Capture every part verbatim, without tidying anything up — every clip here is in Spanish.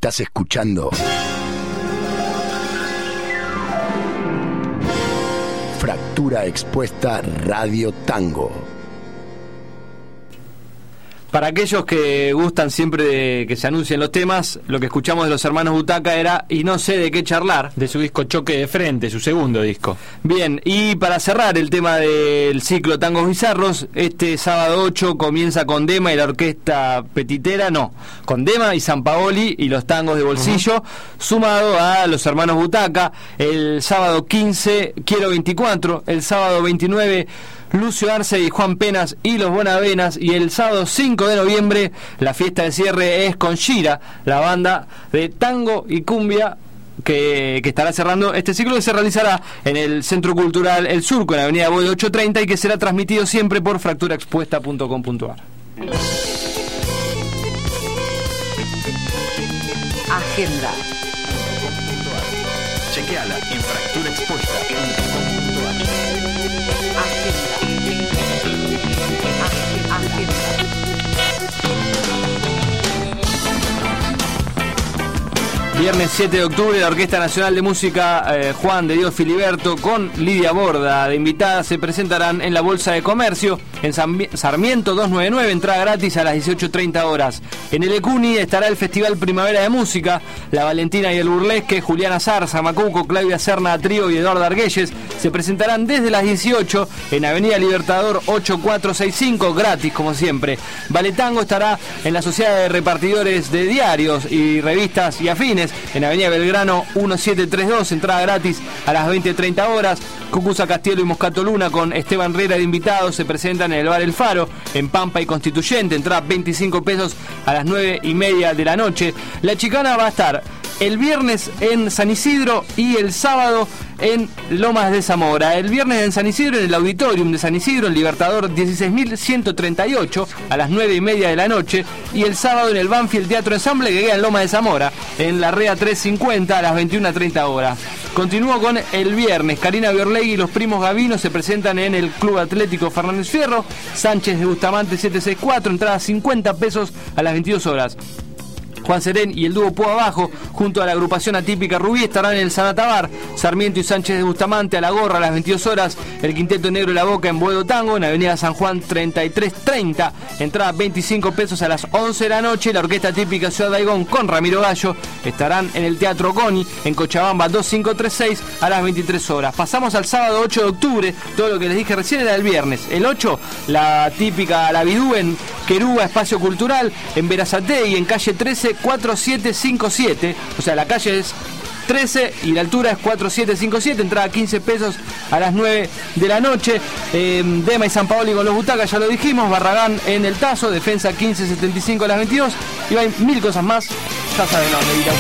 Estás escuchando Fractura Expuesta Radio Tango. Para aquellos que gustan siempre de que se anuncien los temas, lo que escuchamos de los hermanos Butaca era Y no sé de qué charlar, de su disco Choque de Frente, su segundo disco. Bien, y para cerrar el tema del ciclo Tangos Bizarros, este sábado ocho comienza con Dema y la orquesta petitera, no, con Dema y San Paoli y los tangos de bolsillo, uh-huh. sumado a los hermanos Butaca. El sábado quince, Quiero veinticuatro, el sábado veintinueve, Lucio Arce y Juan Penas y los Bonavenas, y el sábado cinco de noviembre la fiesta de cierre es con Shira, la banda de tango y cumbia que, que estará cerrando este ciclo, que se realizará en el Centro Cultural El Surco, en la avenida Boedo ochocientos treinta, y que será transmitido siempre por fractura expuesta punto com punto a r. Agenda. Chequeala en fractura expuesta punto com punto a r. Agenda. Agenda. Viernes siete de octubre, la Orquesta Nacional de Música eh, Juan de Dios Filiberto con Lidia Borda de invitada se presentarán en la Bolsa de Comercio en San, Sarmiento doscientos noventa y nueve, entrada gratis a las dieciocho treinta horas. En el Ecuni estará el Festival Primavera de Música, La Valentina y el Burlesque, Juliana Zarza, Macuco, Claudia Serna, Trío y Eduardo Argüelles se presentarán desde las dieciocho en Avenida Libertador ochenta y cuatro sesenta y cinco, gratis como siempre. Valetango estará en la Sociedad de Repartidores de Diarios y Revistas y Afines en Avenida Belgrano diecisiete treinta y dos, entrada gratis a las veinte treinta horas. Cucuza Castielo y Moscato Luna con Esteban Herrera de invitados se presentan en el Bar El Faro, en Pampa y Constituyente, entrada veinticinco pesos a las nueve y media de la noche. La Chicana va a estar el viernes en San Isidro y el sábado en Lomas de Zamora. El viernes en San Isidro, en el Auditorium de San Isidro, en Libertador dieciséis mil ciento treinta y ocho a las nueve y media de la noche, y el sábado en el Banfield Teatro Ensamble, que queda en Lomas de Zamora, en la Rea trescientos cincuenta a las veintiuna treinta horas. Continúo con el viernes. Karina Biorlegui y los primos Gavino se presentan en el Club Atlético Fernández Fierro, Sánchez de Bustamante setecientos sesenta y cuatro, entrada cincuenta pesos a las veintidós horas. Juan Serén y el dúo Púa Abajo, junto a la agrupación Atípica Rubí, estarán en el Sanatabar, Sarmiento y Sánchez de Bustamante a la Gorra a las veintidós horas, el Quinteto Negro y la Boca en Boedo Tango, en Avenida San Juan treinta y tres treinta, entrada veinticinco pesos a las once de la noche. La Orquesta Típica Ciudad de Aigón con Ramiro Gallo estarán en el Teatro Goni, en Cochabamba veinticinco treinta y seis a las veintitrés horas. Pasamos al sábado ocho de octubre, todo lo que les dije recién era el viernes. El ocho, la típica La Bidú en Querúa, Espacio Cultural, en Berazategui, en calle trece cuatro siete cinco siete, o sea, la calle es trece y la altura es cuatro siete cinco siete, entrada quince pesos a las nueve de la noche. eh, Dema y San Paoli con los Butacas, ya lo dijimos. Barragán en el Tazo, Defensa quince setenta y cinco a las veintidós, y hay mil cosas más, ya saben dónde ir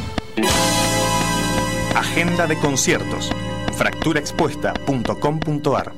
a buscar. Agenda de conciertos, fractura expuesta punto com punto a r.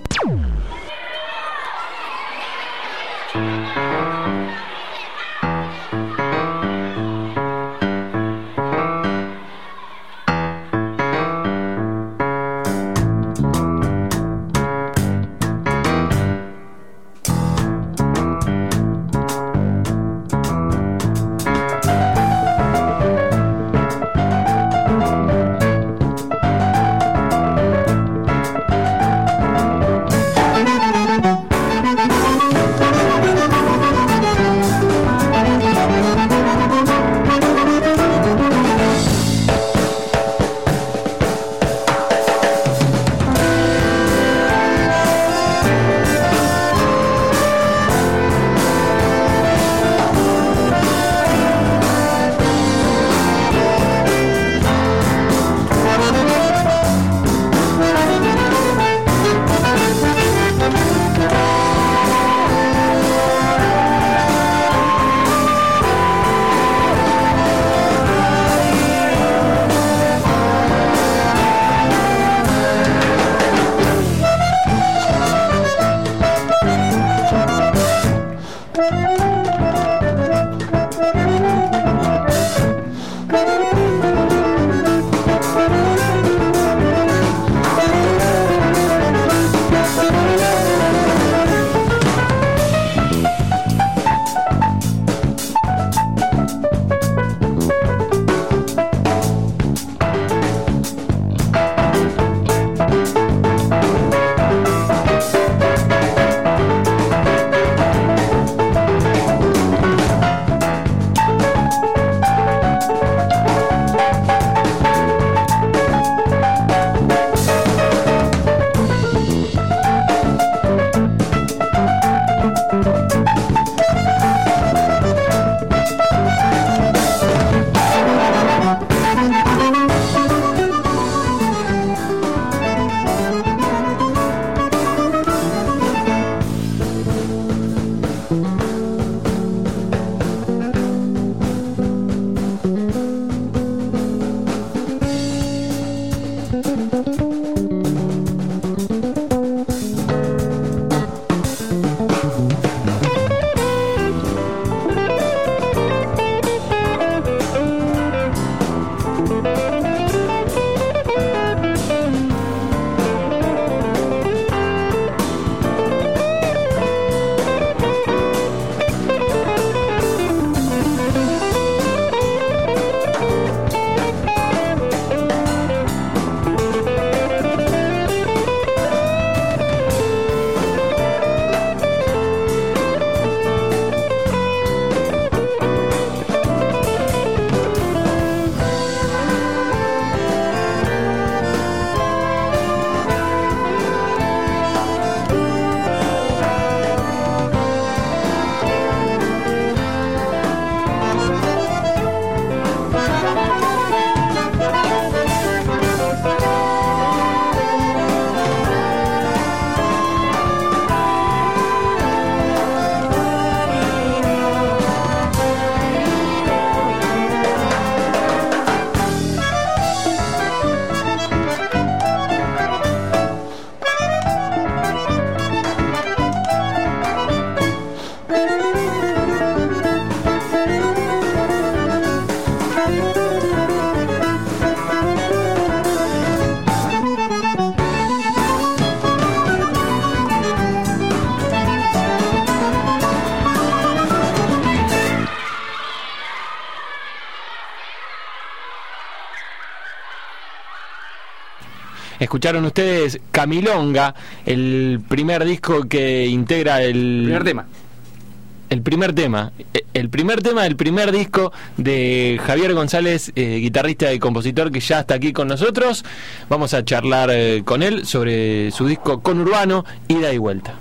Escucharon ustedes Camilonga, el primer disco que integra el... Primer tema. El primer tema. El primer tema del primer disco de Javier González, eh, guitarrista y compositor, que ya está aquí con nosotros. Vamos a charlar eh, con él sobre su disco Conurbano, Ida y Vuelta.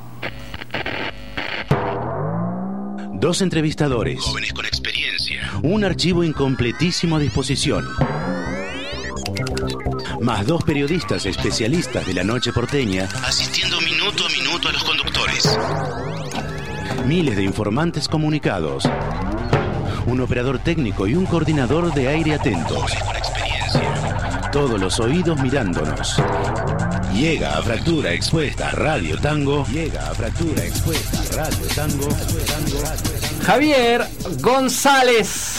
Dos entrevistadores. Jóvenes con experiencia. Un archivo incompletísimo a disposición. Más dos periodistas especialistas de la noche porteña, asistiendo minuto a minuto a los conductores. Miles de informantes comunicados. Un operador técnico y un coordinador de aire atento. Jóvenes con experiencia. Todos los oídos mirándonos. Llega a Fractura Expuesta Radio Tango. Llega a Fractura Expuesta Radio Tango. Tango, Tango. Javier González.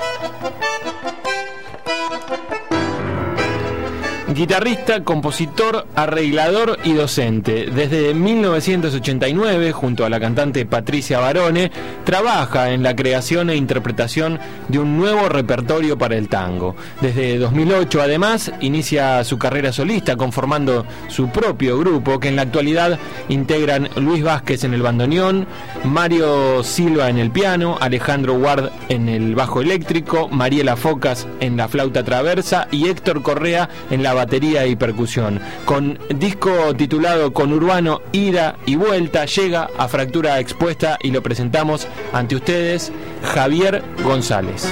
Guitarrista, compositor, arreglador y docente. Desde mil novecientos ochenta y nueve, junto a la cantante Patricia Barone, trabaja en la creación e interpretación de un nuevo repertorio para el tango. Desde dos mil ocho, además, inicia su carrera solista conformando su propio grupo, que en la actualidad integran Luis Vázquez en el bandoneón, Mario Silva en el piano, Alejandro Ward en el bajo eléctrico, Mariela Focas en la flauta traversa y Héctor Correa en la batería y percusión. Con disco titulado Conurbano, Ida y Vuelta, llega a Fractura Expuesta y lo presentamos ante ustedes, Javier González.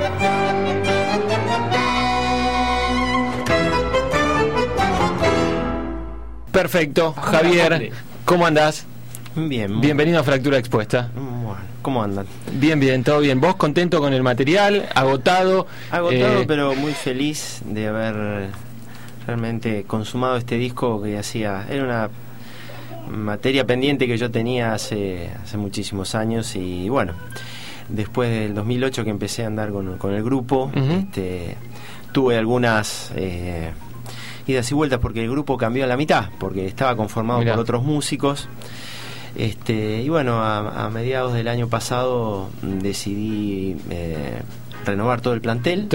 Perfecto, Javier, ¿cómo andás? Bien. Bienvenido a Fractura Expuesta. Bueno, ¿cómo andan? Bien, bien, todo bien. ¿Vos contento con el material? ¿Agotado? Agotado, eh... pero muy feliz de haber realmente consumado este disco que hacía. Era una materia pendiente que yo tenía hace, hace muchísimos años y bueno, después del dos mil ocho que empecé a andar con, con el grupo, uh-huh. este, tuve algunas... Eh, idas y vueltas porque el grupo cambió a la mitad, porque estaba conformado Mirá. por otros músicos. Este, y bueno, a, a mediados del año pasado decidí eh, renovar todo el plantel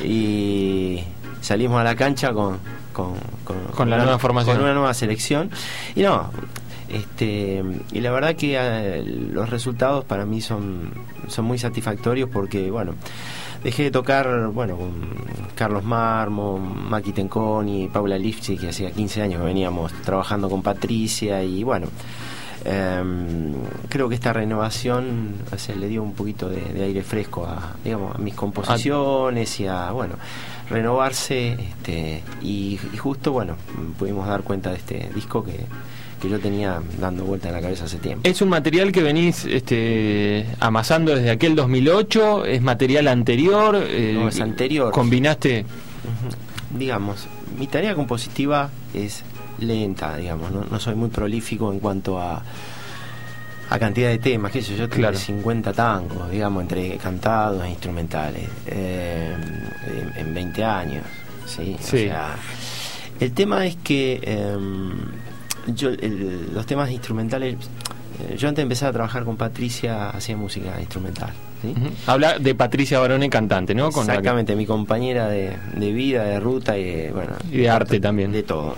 y salimos a la cancha con con, con, con, con la una, nueva formación, con una nueva selección. Y no, este, y la verdad que eh, los resultados para mí son, son muy satisfactorios porque, bueno, dejé de tocar, bueno, con Carlos Marmo, Maki Tenconi, Paula Lifchi, que hacía quince años que veníamos trabajando con Patricia, y bueno, eh, creo que esta renovación, o sea, le dio un poquito de, de aire fresco a, digamos, a mis composiciones y a, bueno, renovarse, este, y, y justo, bueno, pudimos dar cuenta de este disco que que yo tenía dando vuelta en la cabeza hace tiempo. ¿Es un material que venís este, amasando desde aquel dos mil ocho? ¿Es material anterior? Eh, no, es anterior. ¿Combinaste? Uh-huh. Digamos, mi tarea compositiva es lenta, digamos, no, no soy muy prolífico en cuanto a a cantidad de temas, qué sé yo, tengo claro. cincuenta tangos, digamos, entre cantados e instrumentales, eh, en, en veinte años, ¿sí? Sí. O sea, el tema es que... Eh, yo el, los temas instrumentales, eh, yo antes de empezar a trabajar con Patricia hacía música instrumental, ¿sí? Uh-huh. Habla de Patricia Barone, cantante, ¿no? Con Exactamente, la... mi compañera de, de vida, de ruta y de, bueno, y de arte de, también, de todo.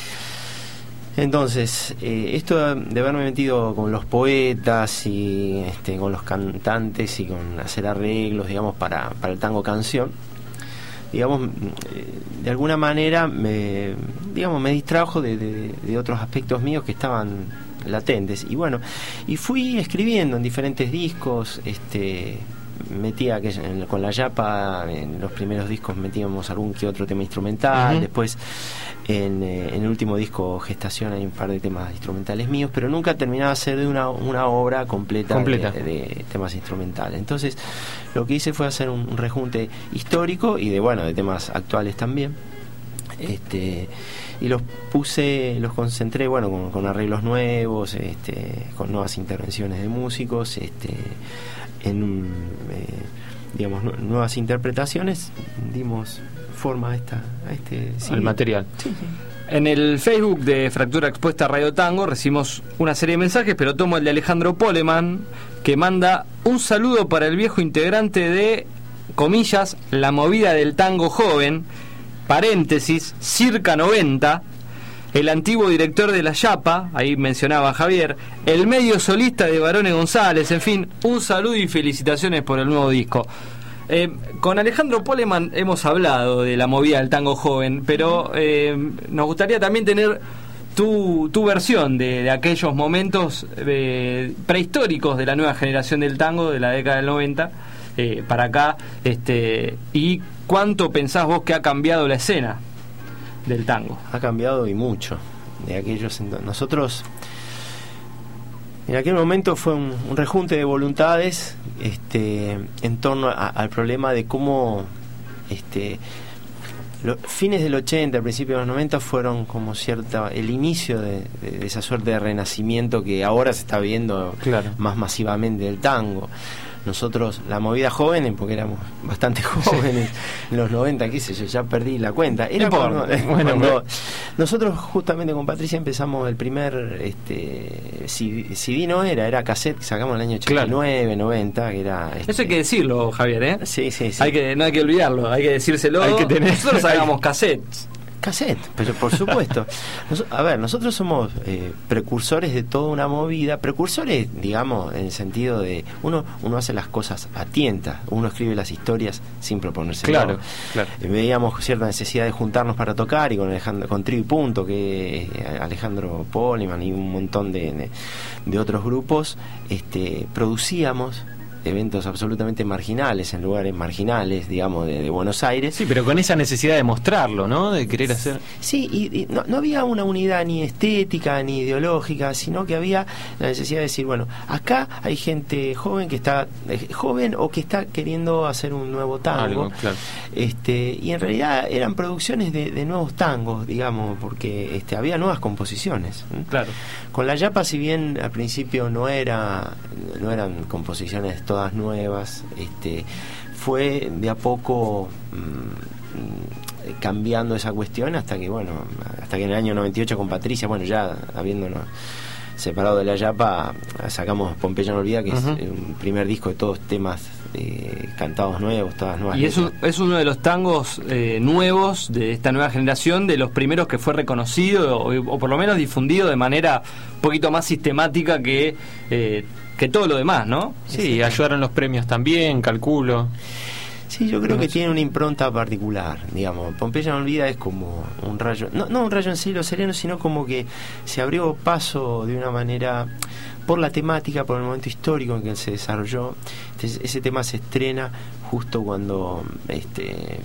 Entonces, eh, esto de haberme metido con los poetas y este, con los cantantes y con hacer arreglos, digamos, para, para el tango canción, digamos, de alguna manera me, digamos, me distrajo de, de, de otros aspectos míos que estaban latentes, y bueno, y fui escribiendo en diferentes discos, este, metía que en, con la Yapa en los primeros discos metíamos algún que otro tema instrumental, uh-huh. después en, eh, en el último disco Gestación hay un par de temas instrumentales míos, pero nunca terminaba de ser de una, una obra completa, completa. De, de temas instrumentales. Entonces lo que hice fue hacer un, un rejunte histórico y de, bueno, de temas actuales también, este, y los puse, los concentré, bueno, con, con arreglos nuevos, este, con nuevas intervenciones de músicos, este, en un, eh, digamos, nu- nuevas interpretaciones, dimos forma a, esta, a este El C D. material. Sí, sí. En el Facebook de Fractura Expuesta Radio Tango recibimos una serie de mensajes, pero tomo el de Alejandro Poleman, que manda un saludo para el viejo integrante de, comillas, la movida del tango joven, paréntesis, circa noventa, el antiguo director de La Yapa, ahí mencionaba Javier, el medio solista de Barone González, en fin, un saludo y felicitaciones por el nuevo disco. Eh, con Alejandro Poleman hemos hablado de la movida del tango joven, pero eh, nos gustaría también tener tu, tu versión de, de aquellos momentos eh, prehistóricos de la nueva generación del tango de la década del noventa eh, para acá, este, y cuánto pensás vos que ha cambiado la escena del tango. Ha cambiado y mucho de aquellos ento- nosotros en aquel momento fue un, un rejunte de voluntades este en torno a- al problema de cómo este los fines del ochenta, principios de los noventa fueron como cierta el inicio de, de, de esa suerte de renacimiento que ahora se está viendo Claro. más masivamente del tango. Nosotros, la movida joven, porque éramos bastante jóvenes en los noventa, qué sé yo, ya perdí la cuenta. Era No cuando, importa. Bueno, cuando bueno. nosotros justamente con Patricia empezamos el primer este C D, C D no era, era cassette que sacamos en el año ochenta y nueve, noventa, que era... Este, Eso hay que decirlo, Javier, ¿eh? Sí, sí, sí. Hay que, no hay que olvidarlo, hay que decírselo. Hay que tener- Nosotros sacamos cassettes. Cassette, pero por supuesto. Nos- a ver, nosotros somos eh, precursores de toda una movida, precursores, digamos, en el sentido de uno uno hace las cosas a tientas, uno escribe las historias sin proponerse. Claro, claro. Veíamos cierta necesidad de juntarnos para tocar y con Alejandro, con Trio y Punto, que eh, Alejandro Poleman y un montón de, de, de otros grupos, este, producíamos eventos absolutamente marginales en lugares marginales, digamos, de, de Buenos Aires. Sí, pero con esa necesidad de mostrarlo, ¿no? De querer hacer... Sí, y, y no, no había una unidad ni estética ni ideológica, sino que había la necesidad de decir, bueno, acá hay gente joven que está eh, joven o que está queriendo hacer un nuevo tango. Algo, claro. Este, y en realidad eran producciones de, de nuevos tangos, digamos, porque este, había nuevas composiciones. ¿eh? Claro. Con La Yapa, si bien al principio no era no eran composiciones todas nuevas, este, fue de a poco mmm, cambiando esa cuestión hasta que, bueno, hasta que en el año noventa y ocho con Patricia, bueno, ya habiéndonos separado de La Yapa, sacamos Pompeya no olvida, que Uh-huh. es un primer disco de todos temas eh, cantados nuevos, todas nuevas Y es, un- letras. es uno de los tangos eh, nuevos de esta nueva generación, de los primeros que fue reconocido o, o por lo menos difundido de manera un poquito más sistemática que, eh, que todo lo demás, ¿no? Sí, ayudaron los premios también, calculo. Sí, yo creo No que sé. tiene una impronta particular, digamos. Pompeya no olvida es como un rayo, no, no un rayo en cielo sereno, sino como que se abrió paso de una manera por la temática, por el momento histórico en que se desarrolló. Entonces, ese tema se estrena justo cuando este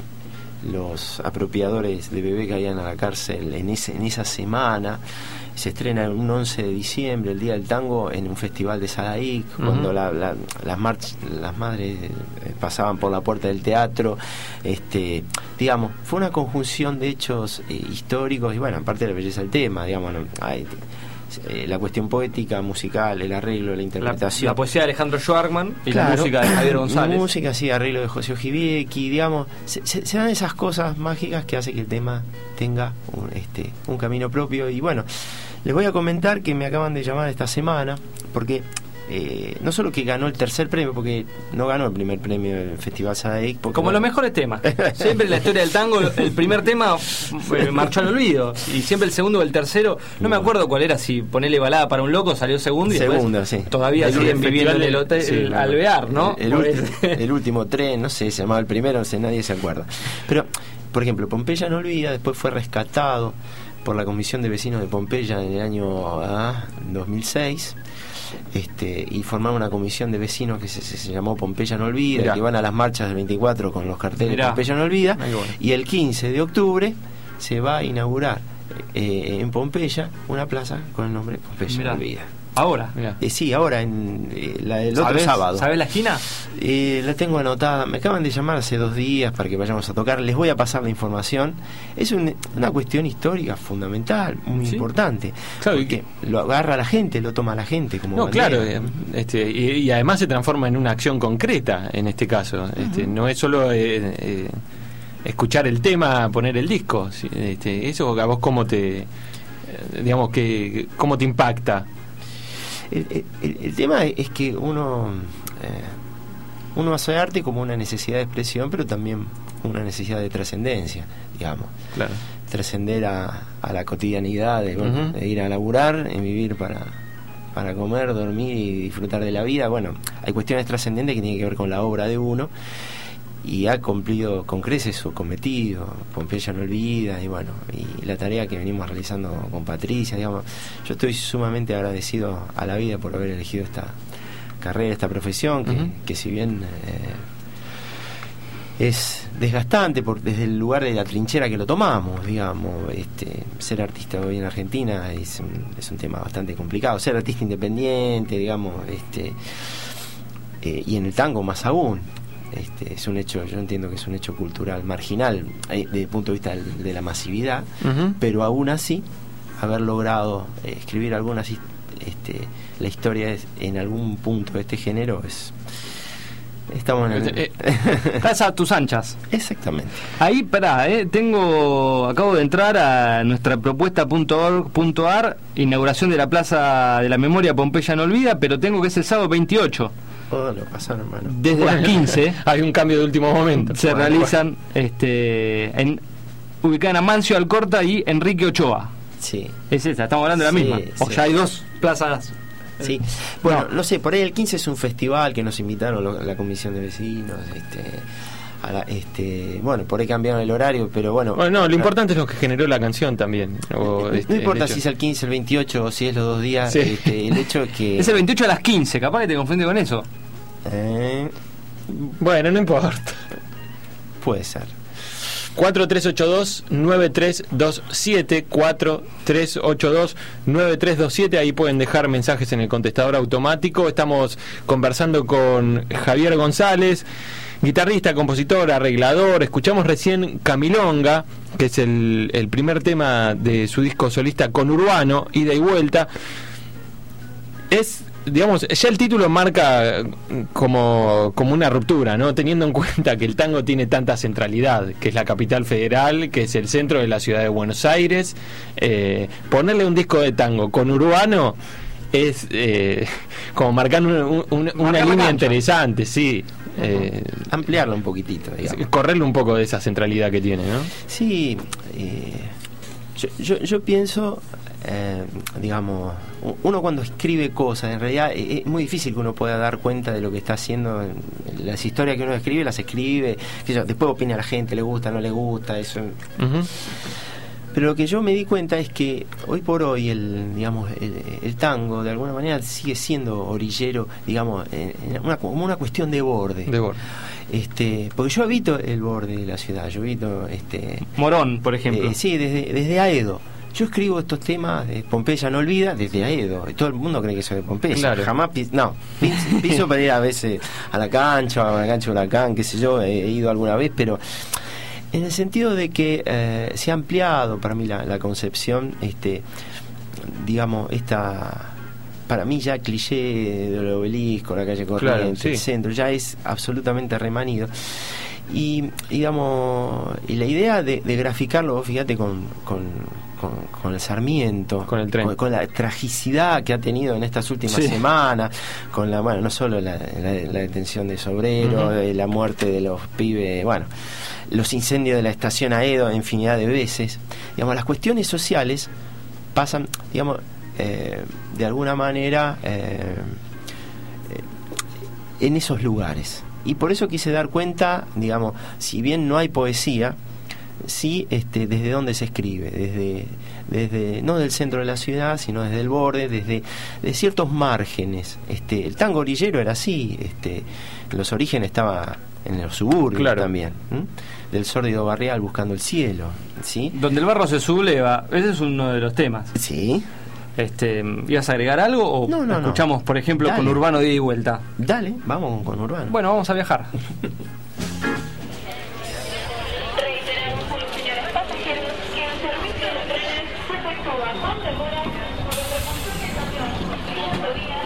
los apropiadores de bebé caían a la cárcel en ese en esa semana. Se estrena un once de diciembre, el Día del Tango, en un festival de Sadaic, Uh-huh. cuando la, la, las, march, las madres eh, pasaban por la puerta del teatro. Este, digamos, fue una conjunción de hechos eh, históricos y, bueno, aparte de la belleza del tema, digamos, ¿no? Hay, eh, la cuestión poética, musical, el arreglo, la La, interpretación. la poesía de Alejandro Schwartzman y Claro. la música de Javier González. Música, sí, arreglo de José Ojibiecki, digamos, se, se, se dan esas cosas mágicas que hace que el tema tenga un, este, un camino propio. Y bueno, les voy a comentar que me acaban de llamar esta semana, porque eh, no solo que ganó el tercer premio, porque no ganó el primer premio del Festival Sadaic, porque, Como bueno, los mejores temas. Siempre en la historia del tango, el primer tema eh, marchó al olvido. Y siempre el segundo o el tercero, no me acuerdo cuál era, si ponerle balada para un loco salió segundo y Segundo, después sí. todavía El siguen festival viviendo en el del- hotel sí, el claro. Alvear, ¿no? El, el Por ulti- el- el último tren, no sé, se llamaba el primero, no sé, nadie se acuerda. Pero, por ejemplo, Pompeya no olvida, después fue rescatado por la Comisión de Vecinos de Pompeya en el año ah, dos mil seis, este, y formaron una comisión de vecinos que se, se, se llamó Pompeya no olvida, Mirá. que van a las marchas del veinticuatro con los carteles Mirá. Pompeya no olvida, Ahí bueno. y el quince de octubre se va a inaugurar eh, en Pompeya una plaza con el nombre Pompeya Mirá. no olvida. Ahora. Mirá. Eh, sí, ahora, en eh, la del otro ¿Sabés, sábado. ¿Sabés la esquina? Eh, la tengo anotada. Me acaban de llamar hace dos días para que vayamos a tocar. Les voy a pasar la información. Es un- una cuestión histórica fundamental, muy Sí. importante. Claro, y porque lo agarra la gente, lo toma la gente como No, bandera. claro, eh, este, y, y además se transforma en una acción concreta en este caso. Este, no es solo eh, eh, escuchar el tema, poner el disco. Sí, este, eso a vos cómo te, eh, digamos que, cómo te impacta. El, el- el tema es que uno eh, uno hace arte como una necesidad de expresión, pero también una necesidad de trascendencia, digamos. Claro. Trascender a, a la cotidianidad de, bueno, Ujú. de ir a laburar, en vivir para, para comer, dormir y disfrutar de la vida. Bueno, hay cuestiones trascendentes que tienen que ver con la obra de uno, y ha cumplido con creces su cometido. Pompeya no olvida, y bueno, y la tarea que venimos realizando con Patricia, digamos. Yo estoy sumamente agradecido a la vida por haber elegido esta carrera, esta profesión, que, Ujú. que si bien eh, es desgastante por, desde el lugar de la trinchera que lo tomamos, digamos, este, ser artista hoy en Argentina es un, es un tema bastante complicado. Ser artista independiente, digamos, este eh, y en el tango más aún. Este, es un hecho, yo entiendo que es un hecho cultural marginal eh, desde el punto de vista del- de la masividad, Ujú. pero aún así haber logrado eh, escribir algunas his- este, la historia es- en algún punto de este género es estamos en el, Eh, Estás a tus anchas. exactamente. Ahí, pará, eh, tengo, acabo de entrar a nuestra propuesta punto org punto ar, inauguración de la Plaza de la Memoria Pompeya no olvida, pero tengo que es el sábado veintiocho, Oh, lo pasaron, hermano. desde las quince. Hay un cambio de último momento. Se Bueno, realizan este en ubicada en Amancio Alcorta y Enrique Ochoa. Sí. Es esa, estamos hablando de la Sí, misma. O sí. ya hay dos plazas. Sí, bueno, no. sé, por ahí el quince es un festival que nos invitaron lo- la comisión de vecinos, este, a la- este, bueno, por ahí cambiaron el horario, pero bueno. Bueno, no, lo importante es lo que generó la canción también. O, no este, importa el hecho- si es el quince, el veintiocho o si es los dos días, Sí. este, el hecho es que Es el veintiocho a las quince, capaz que te confundí con eso. eh, Bueno, no importa. puede ser. cuatro tres ocho dos nueve tres dos siete cuatro tres ocho dos nueve tres dos siete, ahí pueden dejar mensajes en el contestador automático. Estamos conversando con Javier González, guitarrista, compositor, arreglador. Escuchamos recién Camilonga, que es el, el primer tema de su disco solista Conurbano, Ida y Vuelta. Es, digamos, ya el título marca como, como una ruptura, ¿no? Teniendo en cuenta que el tango tiene tanta centralidad, que es la capital federal, que es el centro de la ciudad de Buenos Aires. Eh, ponerle un disco de tango con urbano es eh, como marcar un- un- una, una Marcar la línea cancha. interesante, sí. Eh, Ampliarlo un poquitito, digamos. correrle un poco de esa centralidad que tiene, ¿no? Sí, eh, yo, yo, yo pienso, eh, digamos, u- uno cuando escribe cosas, en realidad eh, es muy difícil que uno pueda dar cuenta de lo que está haciendo. Las historias que uno escribe, las escribe, qué sé yo, después opina a la gente, le gusta, no le gusta, eso. Ujú. Pero lo que yo me di cuenta es que hoy por hoy el, digamos, el, el tango de alguna manera sigue siendo orillero, digamos, en- en una, como una cuestión de borde. De borde. Este, porque yo habito el borde de la ciudad, yo habito este Morón, por ejemplo. eh, sí, desde, desde Aedo. Yo escribo estos temas de Pompeya no olvida desde Aedo. Y todo el mundo cree que soy de Pompeya. Claro. Jamás pis, no, pis- piso para ir a veces a la cancha, a la cancha de Huracán, qué sé yo, he, he ido alguna vez, pero en el sentido de que eh, se ha ampliado para mí la, la concepción, este, digamos, esta, para mí ya cliché del Obelisco, la calle Corrientes, Claro, sí. el centro, ya es absolutamente remanido. Y, digamos, y la idea de, de graficarlo, vos fíjate, con, con, con, con el Sarmiento, Con el tren. con, con la tragicidad que ha tenido en estas últimas Sí. semanas, con la, bueno, no solo la, la, la detención de Sobrero, Ujú. eh, la muerte de los pibes, bueno, los incendios de la estación Aedo infinidad de veces, digamos, las cuestiones sociales pasan, digamos, eh, de alguna manera eh, eh, en esos lugares. Y por eso quise dar cuenta, digamos, si bien no hay poesía, sí, este, desde dónde se escribe, desde, desde no del centro de la ciudad, sino desde el borde, desde de ciertos márgenes. Este, el tango orillero era así, este, los orígenes estaba en los suburbios Claro. también, ¿m? Del sórdido barrial buscando el cielo, ¿sí? Donde el barro se subleva, ese es uno de los temas. Sí. Este, ¿ibas a agregar algo o No, no, escuchamos, no. por ejemplo, Dale. con Urbano de ida y vuelta? Dale, vamos con Urbano. Bueno, vamos a viajar. Reiteramos a los señores pasajeros que el servicio de trenes se efectúa con demora por la estación Ciento Días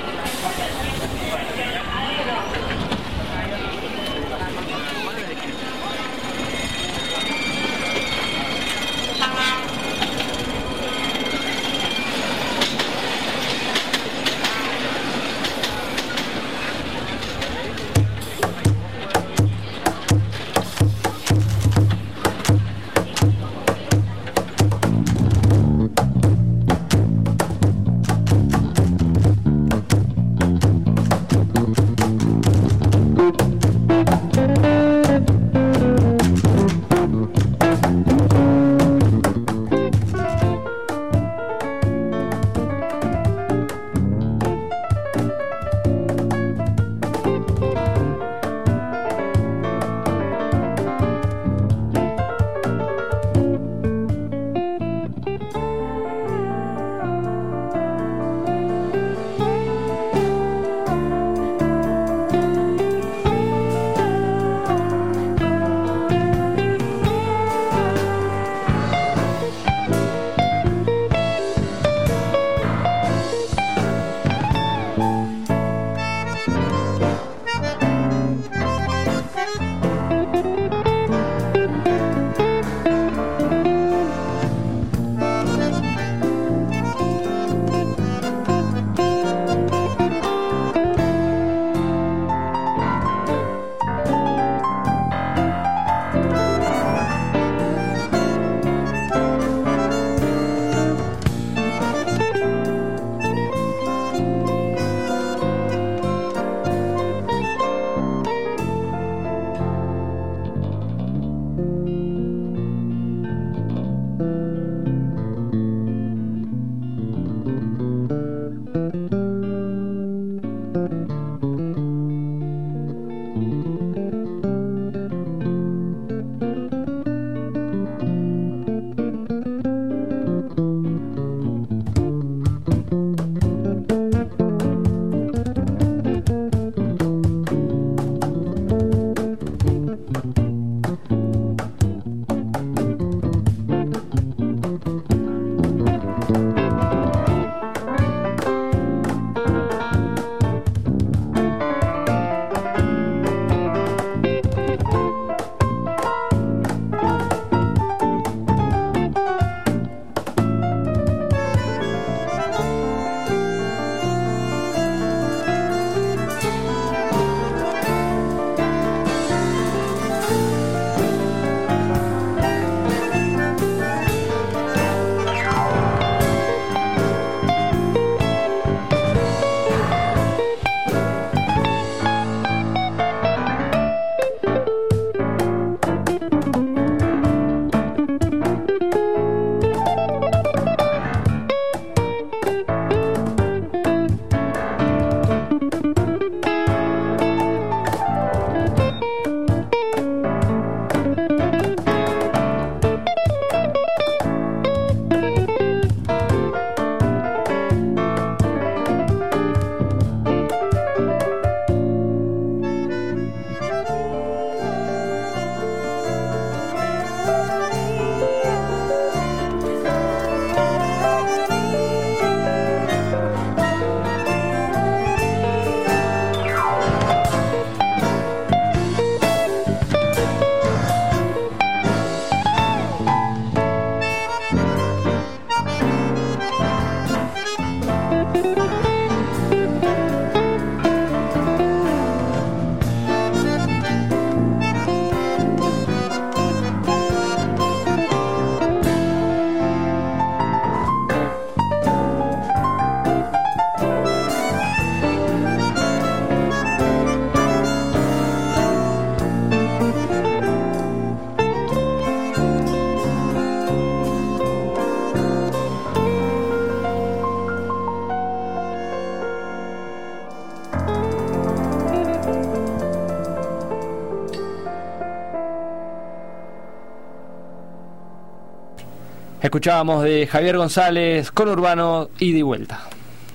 Escuchábamos de Javier González, Conurbano, ida y vuelta.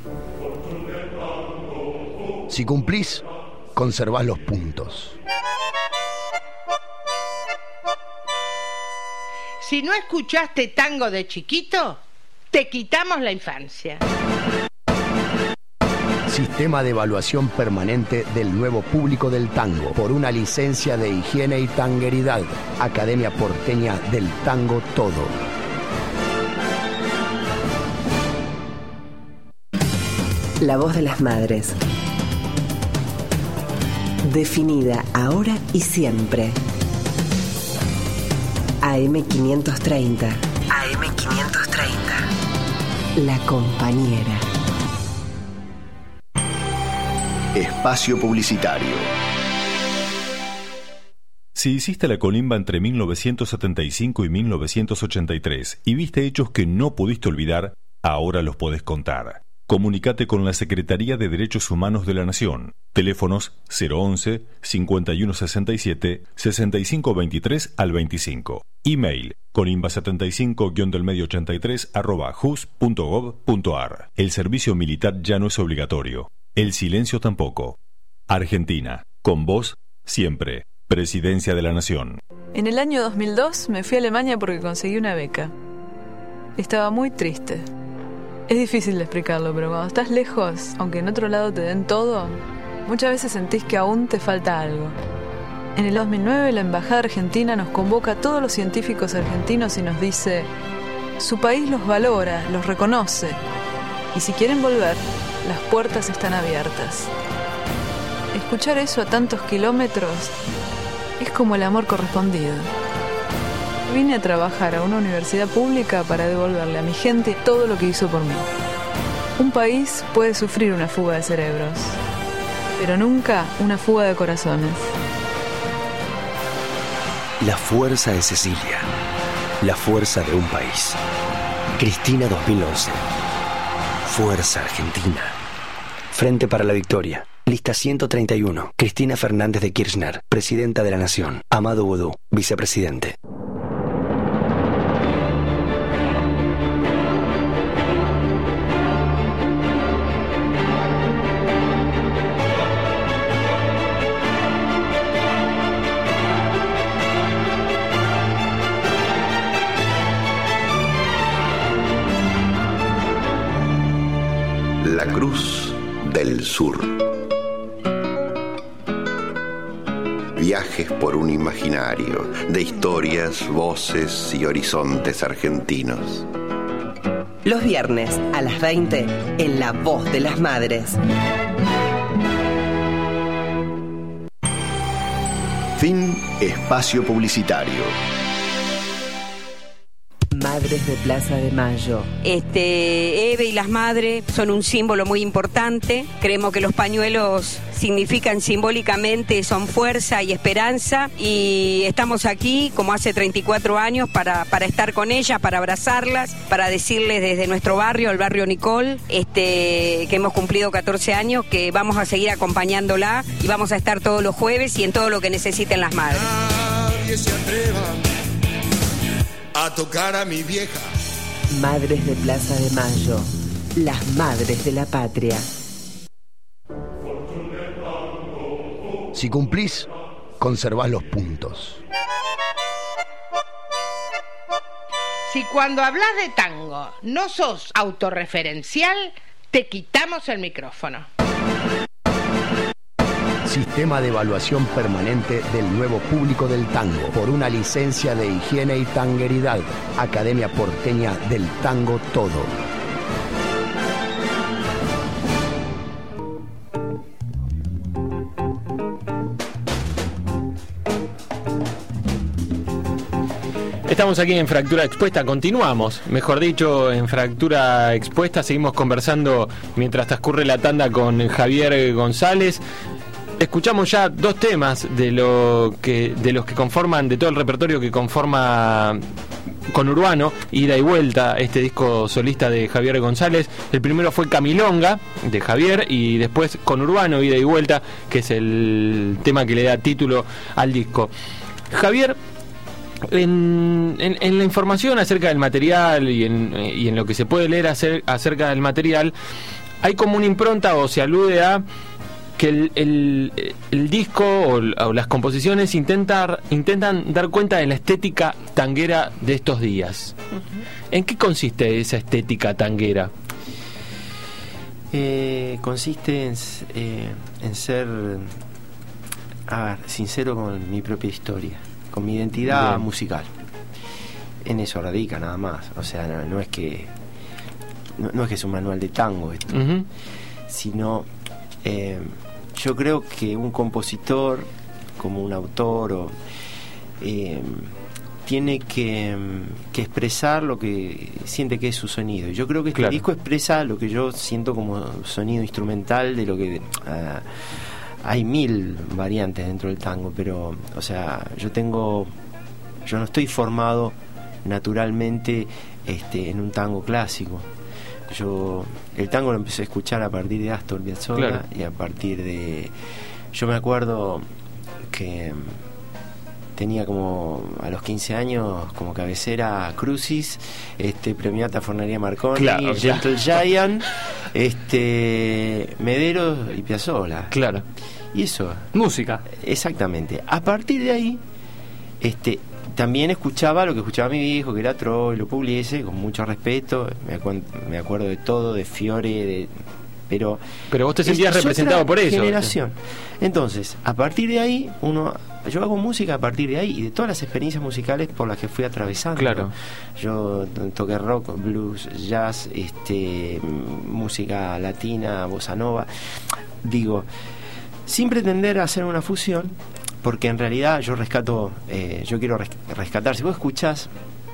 Si cumplís, conservás los puntos. Si no escuchaste tango de chiquito, te quitamos la infancia. Sistema de evaluación permanente del nuevo público del tango por una licencia de higiene y tangueridad. Academia Porteña del Tango Todo. La voz de las madres. Definida ahora y siempre. A M quinientos treinta. A M quinientos treinta. La compañera. Espacio publicitario. Si hiciste la colimba entre mil novecientos setenta y cinco y mil novecientos ochenta y tres y viste hechos que no pudiste olvidar, ahora los podés contar. Comunicate con la Secretaría de Derechos Humanos de la Nación. Teléfonos cero once, cincuenta y uno sesenta y siete, sesenta y cinco veintitrés al veinticinco. Email colimba setenta y cinco guion del medio ochenta y tres arroba jus punto gov punto ar. El servicio militar ya no es obligatorio. El silencio tampoco. Argentina. Con vos, siempre. Presidencia de la Nación. En el año dos mil dos me fui a Alemania porque conseguí una beca. Estaba muy triste. Es difícil de explicarlo, pero cuando estás lejos, aunque en otro lado te den todo, muchas veces sentís que aún te falta algo. En el dos mil nueve la Embajada Argentina nos convoca a todos los científicos argentinos y nos dice: su país los valora, los reconoce, y si quieren volver, las puertas están abiertas. Escuchar eso a tantos kilómetros es como el amor correspondido. Vine a trabajar a una universidad pública para devolverle a mi gente todo lo que hizo por mí. Un país puede sufrir una fuga de cerebros, pero nunca una fuga de corazones. La fuerza de Cecilia. La fuerza de un país. Cristina dos mil once. Fuerza Argentina. Frente para la Victoria. Lista ciento treinta y uno. Cristina Fernández de Kirchner, Presidenta de la Nación. Amado Boudou, Vicepresidente. La Cruz del Sur. Viajes por un imaginario de historias, voces y horizontes argentinos. Los viernes a las veinte en La Voz de las Madres. Fin espacio publicitario. Madres de Plaza de Mayo. Este, Eve y las madres son un símbolo muy importante. Creemos que los pañuelos significan simbólicamente, son fuerza y esperanza, y estamos aquí como hace treinta y cuatro años para, para estar con ellas, para abrazarlas, para decirles desde nuestro barrio, el barrio Nicol, este, que hemos cumplido catorce años, que vamos a seguir acompañándola y vamos a estar todos los jueves y en todo lo que necesiten las madres. Nadie se atreva a tocar a mi vieja. Madres de Plaza de Mayo, las madres de la patria. Si cumplís, conservás los puntos. Si cuando hablas de tango no sos autorreferencial, te quitamos el micrófono. Sistema de evaluación permanente del nuevo público del tango por una licencia de higiene y tangueridad. Academia Porteña del Tango Todo. Estamos aquí en Fractura Expuesta, continuamos, mejor dicho, en Fractura Expuesta, seguimos conversando mientras transcurre la tanda con Javier González. Escuchamos ya dos temas de lo que de los que conforman, de todo el repertorio que conforma Conurbano, ida y vuelta, este disco solista de Javier González. El primero fue Camilonga, de Javier, y después Conurbano, ida y vuelta, que es el tema que le da título al disco. Javier En, en, en la información acerca del material y en, y en lo que se puede leer acer, acerca del material, hay como una impronta o se alude a que el, el, el disco o, o las composiciones intentar, intentan dar cuenta de la estética tanguera de estos días. Uh-huh. ¿En qué consiste esa estética tanguera? Eh, consiste en, eh, en ser, a ver, sincero con mi propia historia, con mi identidad Bien. musical. En eso radica nada más. O sea, no, no es que no, no es que es un manual de tango esto, uh-huh. sino eh, yo creo que un compositor, como un autor, o, eh, tiene que, que expresar lo que siente que es su sonido. Yo creo que este claro. disco expresa lo que yo siento como sonido instrumental de lo que... Uh, hay mil variantes dentro del tango, pero, o sea, yo tengo... Yo no estoy formado naturalmente este, en un tango clásico. Yo el tango lo empecé a escuchar a partir de Astor Piazzolla claro. y a partir de... Yo me acuerdo que tenía como a los quince años como cabecera Crucis, este, Premiata Fornería Marconi, claro, Gentle claro. Giant, este, Medero y Piazzolla. Claro. Y eso. Música. Exactamente. A partir de ahí, este... también escuchaba lo que escuchaba mi viejo, que era Troilo, Pugliese, con mucho respeto. Me, acu- me acuerdo de todo, de Fiore, de, pero... Pero vos te sentías representado por eso. Generación. Entonces, a partir de ahí, uno... Yo hago música a partir de ahí y de todas las experiencias musicales por las que fui atravesando. Claro. Yo toqué rock, blues, jazz, este, música latina, bossa nova. Digo, sin pretender hacer una fusión, porque en realidad yo rescato, eh, yo quiero res- rescatar, si vos escuchás,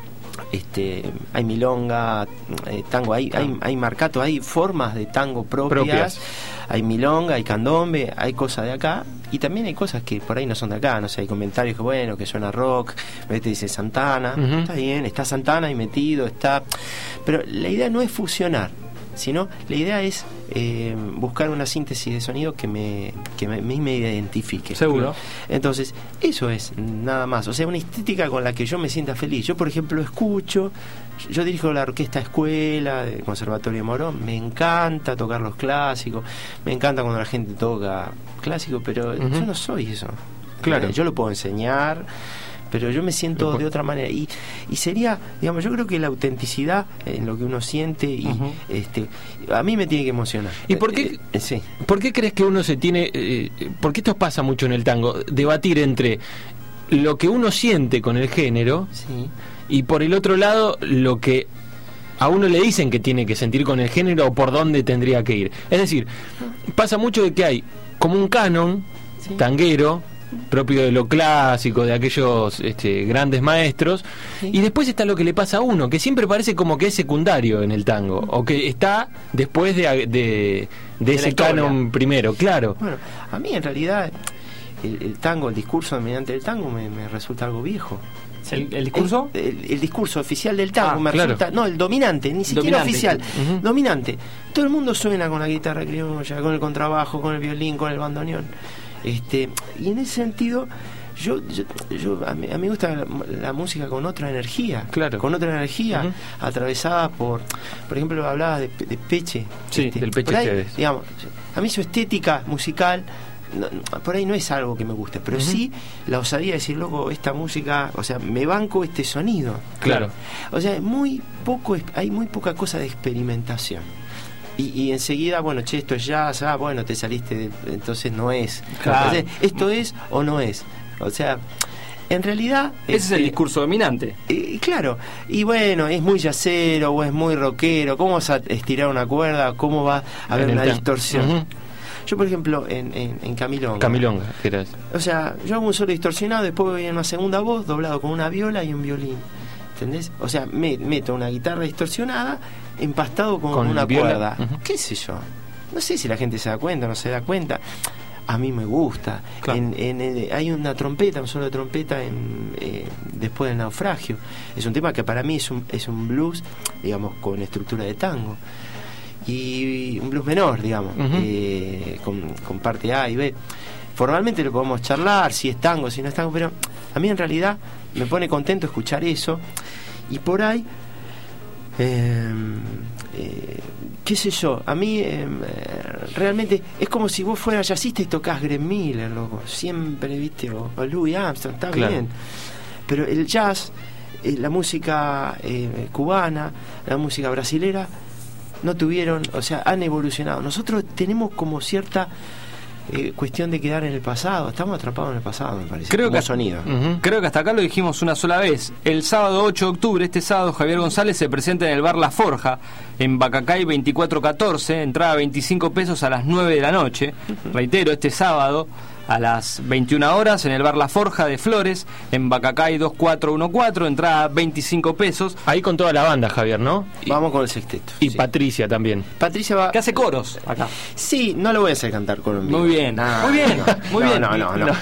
este, hay milonga, eh, tango, hay, hay, hay marcato, hay formas de tango propias, propias, hay milonga, hay candombe, hay cosas de acá, y también hay cosas que por ahí no son de acá, no sé, hay comentarios que bueno, que suena rock, te dice Santana, uh-huh. está bien, está Santana ahí metido, está, pero la idea no es fusionar, sino la idea es eh, buscar una síntesis de sonido que me que me, me identifique. Seguro. Entonces, eso es nada más. O sea, una estética con la que yo me sienta feliz. Yo, por ejemplo, escucho, yo dirijo la orquesta escuela del Conservatorio Morón, me encanta tocar los clásicos, me encanta cuando la gente toca clásico, pero uh-huh. yo no soy eso. Claro. Yo lo puedo enseñar, pero yo me siento de otra manera y, y sería, digamos, yo creo que la autenticidad en lo que uno siente y uh-huh. este a mí me tiene que emocionar. ¿Y por qué, eh, sí. ¿por qué crees que uno se tiene, eh, porque esto pasa mucho en el tango, debatir entre lo que uno siente con el género sí. y por el otro lado lo que a uno le dicen que tiene que sentir con el género o por dónde tendría que ir? Es decir, pasa mucho de que hay como un canon sí. tanguero propio de lo clásico, de aquellos este, grandes maestros, sí. y después está lo que le pasa a uno, que siempre parece como que es secundario en el tango, o que está después de, de, de, de ese canon primero, claro. Bueno, a mí en realidad el, el tango, el discurso dominante del tango me, me resulta algo viejo. ¿El, el discurso? El, el, el discurso oficial del tango ah, me claro. resulta... No, el dominante, ni siquiera dominante. Oficial. Uh-huh. Dominante. Todo el mundo suena con la guitarra criolla, con el contrabajo, con el violín, con el bandoneón. Este, y en ese sentido yo, yo, yo a, mí, a mí me gusta la, la música con otra energía, claro. con otra energía uh-huh. atravesada por, por ejemplo, hablabas de, de Peche, sí, este, del Peche ahí, Chévez. Digamos, a mí su estética musical no, por ahí no es algo que me guste, pero uh-huh. sí la osadía de decir, loco, esta música, o sea, me banco este sonido, claro, o sea, muy poco, hay muy poca cosa de experimentación. Y, y enseguida, bueno, che, esto es jazz, ah, bueno, te saliste de, entonces no es. Claro. Entonces, esto es o no es. O sea, en realidad... Ese este, es el discurso dominante. Eh, claro, y bueno, es muy jazzero o es muy rockero, ¿cómo vas a estirar una cuerda? ¿Cómo va a haber una distorsión? Uh-huh. Yo, por ejemplo, en, en, en Camilonga... Camilonga, ¿qué era eso? O sea, yo hago un solo distorsionado, después voy en una segunda voz, doblado con una viola y un violín. ¿Entendés? O sea, me, meto una guitarra distorsionada empastado con, con una cuerda. Uh-huh. ¿Qué sé yo? No sé si la gente se da cuenta o no se da cuenta. A mí me gusta. Claro. En, en, en, hay una trompeta, un solo de trompeta en, eh, después del naufragio. Es un tema que para mí es un, es un blues, digamos, con estructura de tango. Y un blues menor, digamos, uh-huh. eh, con, con parte A y B. Formalmente lo podemos charlar, si es tango, si no es tango, pero A mí en realidad me pone contento escuchar eso. Y por ahí, eh, eh, qué sé yo, a mí eh, realmente es como si vos fueras jazzista y tocás Glenn Miller, loco, siempre, viste, o, o Louis Armstrong, está claro. bien, pero el jazz, eh, la música eh, cubana, la música brasilera no tuvieron, o sea, han evolucionado. Nosotros tenemos como cierta Eh, cuestión de quedar en el pasado. Estamos atrapados en el pasado, me parece. Creo como que, sonido. uh-huh. Creo que hasta acá lo dijimos una sola vez. El sábado ocho de octubre, este sábado, Javier González se presenta en el bar La Forja, en Bacacay veinticuatro catorce, entrada veinticinco pesos a las nueve de la noche. Uh-huh. Reitero, este sábado a las veintiuna horas en el bar La Forja de Flores, en Bacacay veinticuatro catorce, entrada veinticinco pesos. Ahí con toda la banda, Javier, ¿no? Vamos con el sexteto. Y sí. Patricia también. Patricia va... ¿Qué hace coros acá? Sí, no lo voy a hacer cantar coro en vivo. Muy bien, no, muy bien, no, muy no, bien. No, no, no.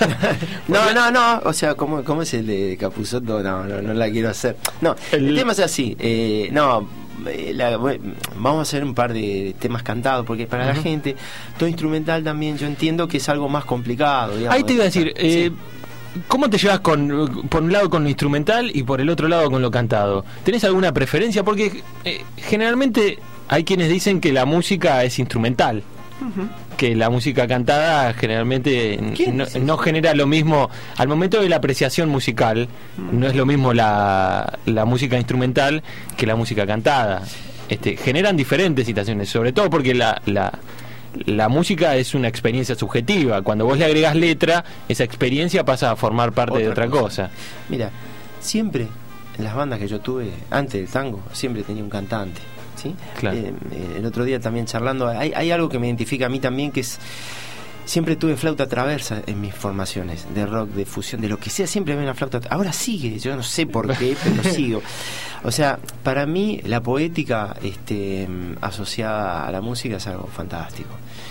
No, no, no. O sea, ¿cómo, cómo es el de Capusotto? No, no, no la quiero hacer. No, el, el tema es así. Eh, no... La, vamos a hacer un par de temas cantados porque para uh-huh. la gente todo instrumental también yo entiendo que es algo más complicado, digamos. Ahí te iba a decir eh, sí. ¿Cómo te llevas con por un lado con lo instrumental y por el otro lado con lo cantado? ¿Tenés alguna preferencia? Porque eh, generalmente hay quienes dicen que la música es instrumental, uh-huh. que la música cantada generalmente no, no genera lo mismo al momento de la apreciación musical. Mm. No es lo mismo la, la música instrumental que la música cantada. Este, generan diferentes situaciones, sobre todo porque la, la, la música es una experiencia subjetiva. Cuando vos le agregás letra, esa experiencia pasa a formar parte otra de otra cosa. cosa. Mira, siempre en las bandas que yo tuve antes del tango, siempre tenía un cantante. ¿Sí? Claro. Eh, el otro día también charlando, hay, hay algo que me identifica a mí también, que es siempre tuve flauta traversa en mis formaciones de rock, de fusión, de lo que sea, siempre había una flauta. Ahora sigue, yo no sé por qué, pero sigo. O sea, para mí la poética este, asociada a la música es algo fantástico.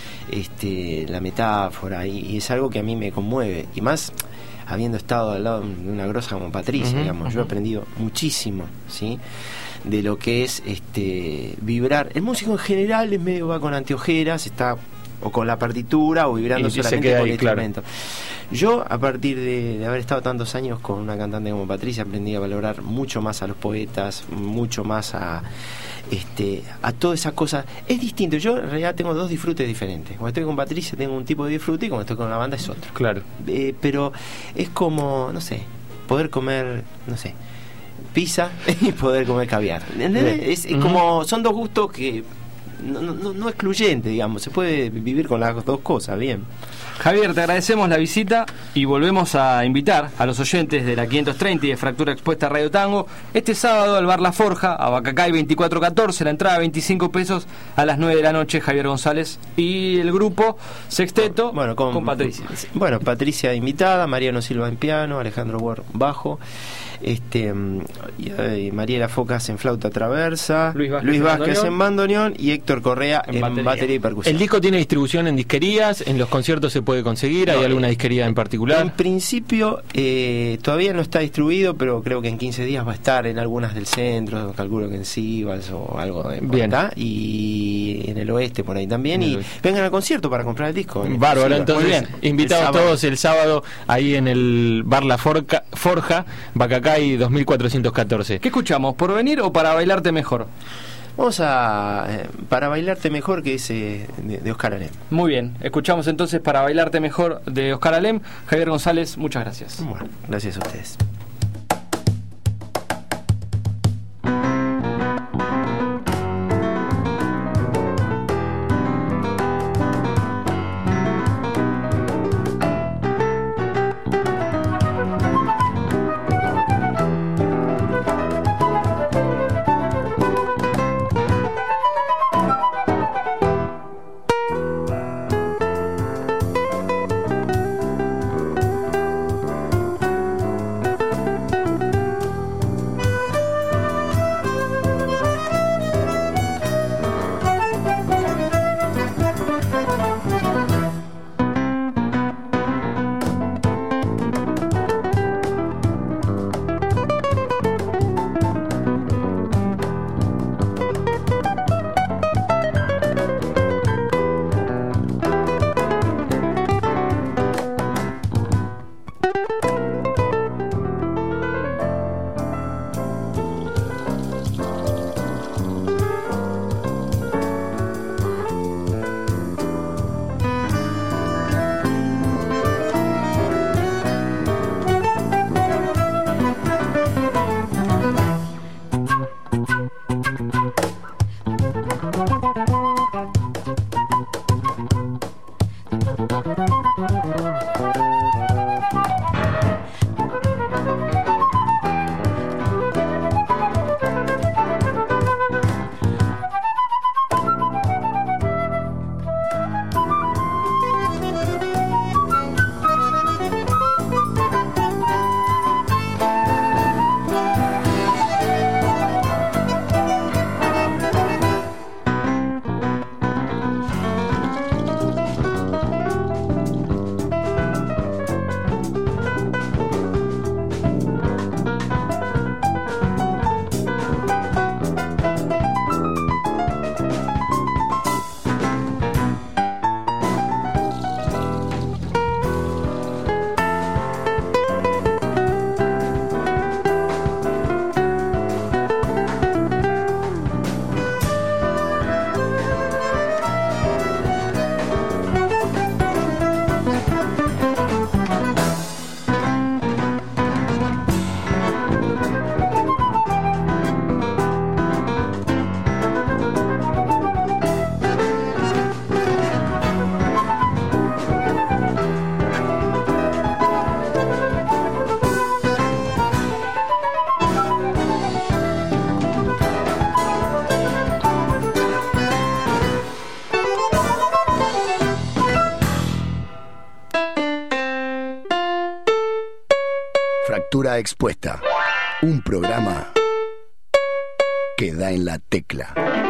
Este, la metáfora, y, y es algo que a mí me conmueve, y más habiendo estado al lado de una grosa como Patricia, uh-huh, digamos, uh-huh. yo he aprendido muchísimo, ¿sí? De lo que es este vibrar. El músico en general es medio va con anteojeras, está o con la partitura o vibrando solamente con el instrumento. Claro. Yo, a partir de, de haber estado tantos años con una cantante como Patricia, aprendí a valorar mucho más a los poetas, mucho más a este a toda esa cosa. Es distinto. Yo en realidad tengo dos disfrutes diferentes. Cuando estoy con Patricia tengo un tipo de disfrute y cuando estoy con una banda es otro. Claro. Eh, pero es como, no sé, poder comer, no sé, pizza y poder comer caviar. Es, es uh-huh. como son dos gustos que no, no, no excluyentes, digamos. Se puede vivir con las dos cosas, bien. Javier, te agradecemos la visita y volvemos a invitar a los oyentes de la quinientos treinta y de Fractura Expuesta Radio Tango este sábado al bar La Forja, a Bacacay veinticuatro catorce, la entrada veinticinco pesos a las nueve de la noche. Javier González y el grupo Sexteto, bueno, con, con Patricia. Bueno, Patricia invitada, Mariano Silva en piano, Alejandro Ward bajo, este y, y Mariela Focas en flauta traversa, Luis Vázquez, Luis Vázquez en bandoneón y Héctor Correa en, en batería. batería y percusión. El disco tiene distribución en disquerías, en los conciertos se puede conseguir, ¿hay no, alguna disquería en particular? En principio eh, todavía no está distribuido, pero creo que en quince días va a estar en algunas del centro, calculo que en Sivas o algo de por Bien. acá, y en el oeste por ahí también, y oeste. Vengan al concierto para comprar el disco. Bárbaro, entonces bien. Invitados el todos el sábado ahí en el bar La Forca, Forja, Bacacay dos mil cuatrocientos catorce. ¿Qué escuchamos? ¿Por venir o para bailarte mejor? Vamos a eh, Para bailarte mejor, que es eh, de, de Oscar Alem. Muy bien, escuchamos entonces Para bailarte mejor de Oscar Alem. Javier González, muchas gracias. Bueno, gracias a ustedes. Fractura Expuesta. Un programa que da en la tecla.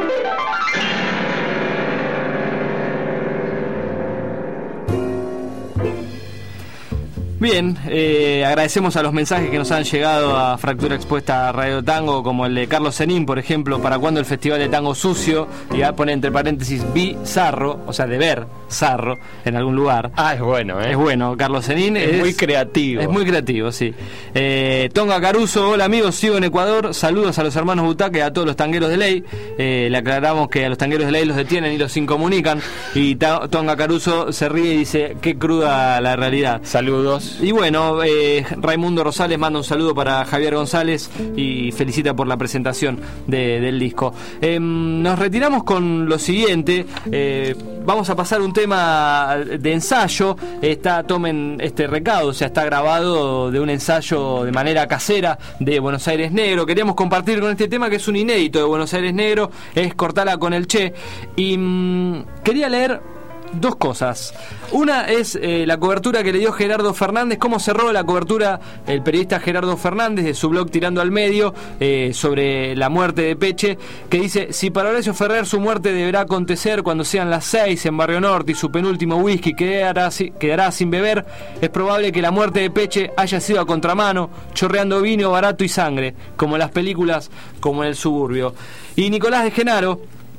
Bien, eh, agradecemos a los mensajes que nos han llegado a Fractura Expuesta Radio Tango, como el de Carlos Zenín, por ejemplo, ¿para cuándo el Festival de Tango Sucio? Y ya pone entre paréntesis bizarro, o sea, de ver zarro en algún lugar. Ah, es bueno, ¿eh? Es bueno, Carlos Zenín. Es, es muy creativo. Es muy creativo, sí. Eh, Tonga Caruso, hola amigos, sigo en Ecuador. Saludos a los hermanos Butaque y a todos los tangueros de ley. Eh, le aclaramos que a los tangueros de ley los detienen y los incomunican. Y ta- Tonga Caruso se ríe y dice, qué cruda la realidad. Saludos. Y bueno, eh, Raimundo Rosales manda un saludo para Javier González y felicita por la presentación de, del disco. Eh, nos retiramos con lo siguiente. Eh, vamos a pasar un tema de ensayo. Está, tomen este recaudo, o sea, está grabado de un ensayo de manera casera de Buenos Aires Negro. Queríamos compartir con este tema que es un inédito de Buenos Aires Negro, es Cortala con el Che. Y mmm, quería leer dos cosas. Una es eh, la cobertura que le dio Gerardo Fernández, cómo cerró la cobertura el periodista Gerardo Fernández de su blog Tirando al Medio eh, sobre la muerte de Peche, que dice, si para Horacio Ferrer su muerte deberá acontecer cuando sean las seis en Barrio Norte y su penúltimo whisky quedará, quedará sin beber, es probable que la muerte de Peche haya sido a contramano, chorreando vino barato y sangre, como en las películas, como en El Suburbio. Y Nicolás de Genaro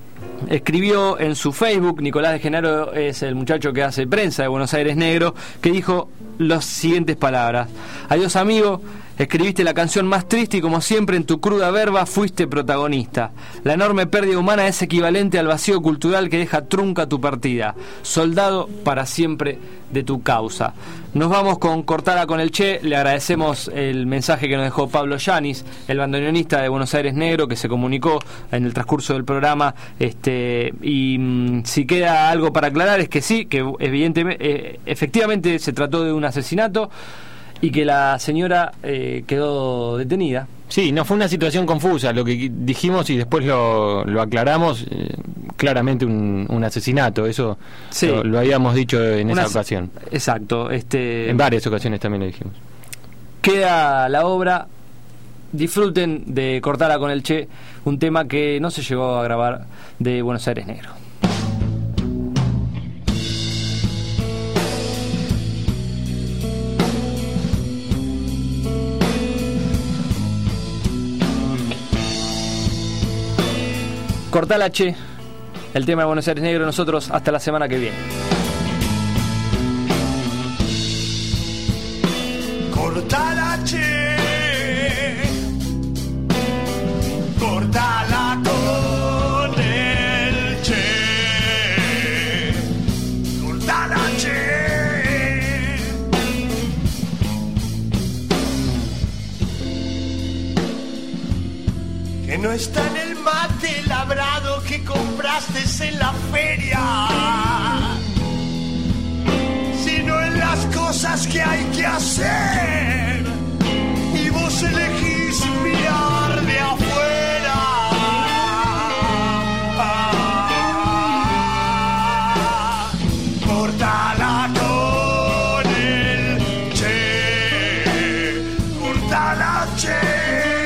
escribió en su Facebook, Nicolás de Genaro es el muchacho que hace prensa de Buenos Aires Negro, que dijo las siguientes palabras: adiós amigo, escribiste la canción más triste y como siempre en tu cruda verba fuiste protagonista. La enorme pérdida humana es equivalente al vacío cultural que deja trunca tu partida. Soldado para siempre de tu causa. Nos vamos con Cortala con el Che. Le agradecemos el mensaje que nos dejó Pablo Yanis, el bandoneonista de Buenos Aires Negro, que se comunicó en el transcurso del programa. Este, y mmm, si queda algo para aclarar es que sí, que evidentemente, eh, efectivamente se trató de un asesinato y que la señora eh, quedó detenida. Sí, no fue una situación confusa, lo que dijimos y después lo, lo aclaramos, eh, claramente un, un asesinato, eso sí. lo, lo habíamos dicho en una, esa ocasión. Exacto. Este, en varias ocasiones también lo dijimos. Queda la obra, disfruten de Cortala con el Che, un tema que no se llegó a grabar de Buenos Aires Negro. Cortala, Che, el tema de Buenos Aires Negro. Nosotros hasta la semana que viene. Cortala, Che, cortala con el Che, cortala, Che. Que no está en el mate labrado que compraste en la feria, sino en las cosas que hay que hacer, y vos elegís mirar de afuera. Ah, cortala con el Che, cortala, Che.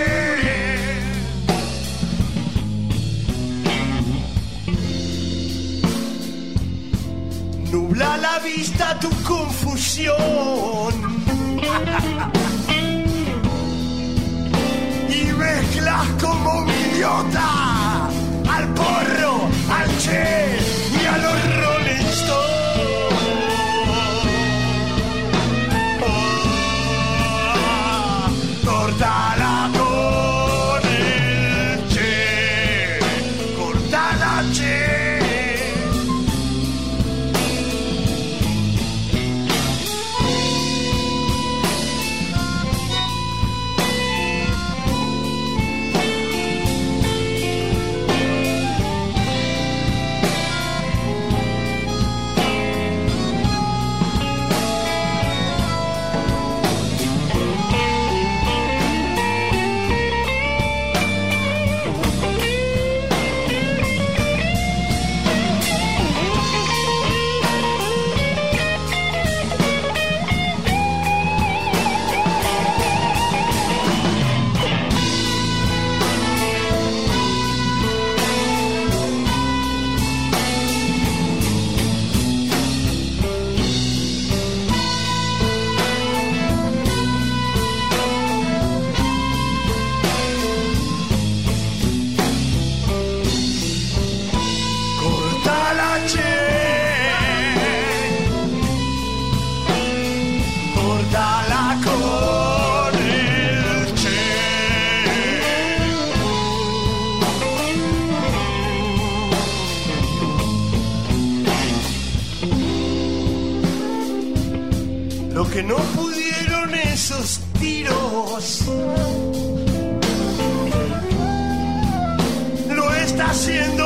Nubla la vista tu confusión y mezclas como un idiota al porro, al Che y a los Rolling Stones. Oh, cortala con el Che, cortala, Che. que no pudieron esos tiros. Lo está haciendo